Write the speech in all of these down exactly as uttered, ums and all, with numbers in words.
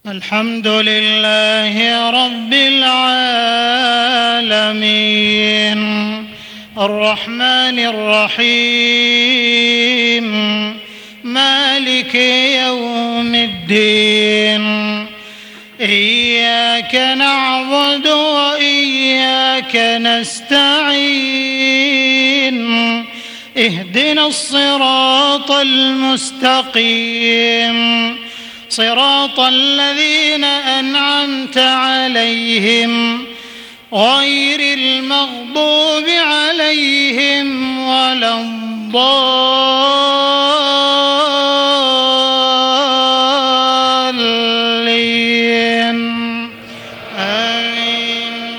الحمد لله رب العالمين الرحمن الرحيم مالك يوم الدين إياك نعبد وإياك نستعين اهدنا الصراط المستقيم صراط الذين أنعمت عليهم غير المغضوب عليهم ولا الضالين آمين.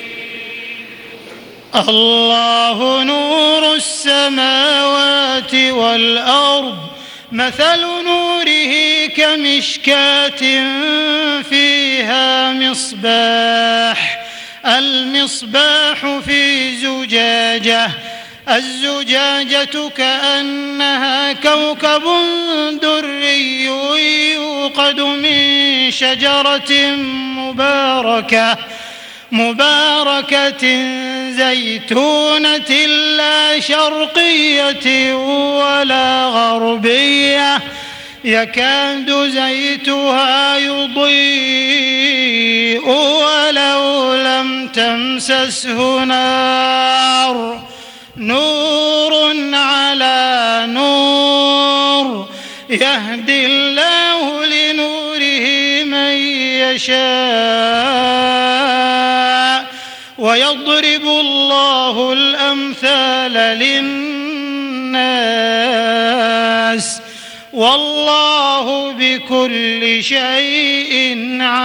الله نور السماوات والأرض مثل نوره كمشكاة فيها مصباح المصباح في زجاجة الزجاجة كأنها كوكب دري يوقد من شجرة مباركة مباركة زيتونة لا شرقية ولا غربية يكاد زيتها يضيء ولو لم تمسسه نار نور على نور يهدي الله لنوره من يشاء ويضرب الله الأمثال للناس والله بكل شيء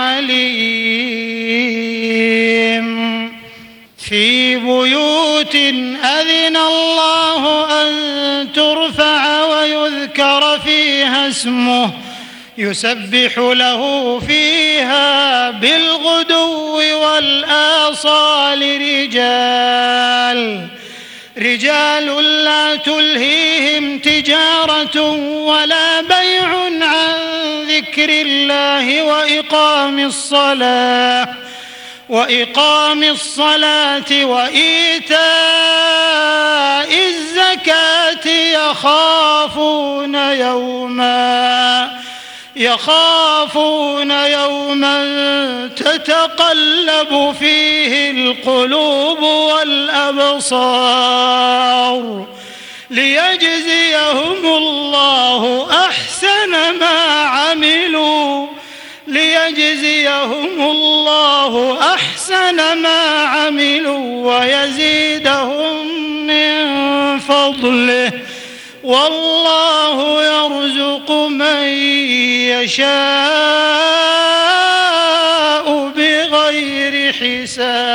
عليم. في بيوت أذن الله أن ترفع ويذكر فيها اسمه يسبح له فيها بالغدو والآصال رجال رجال لا تلهيهم تجارة ولا بيع عن ذكر الله وإقام الصلاة وإقام الصلاة وإيتاء الزكاة يخافون يوما يخافون يوما تتقلب فيه القلوب والأبصار ليجزيهم الله أحسن ما عملوا ليجزيهم الله أحسن ما عملوا ويزيدهم من فضله والله يرزق من يشاء بغير حساب.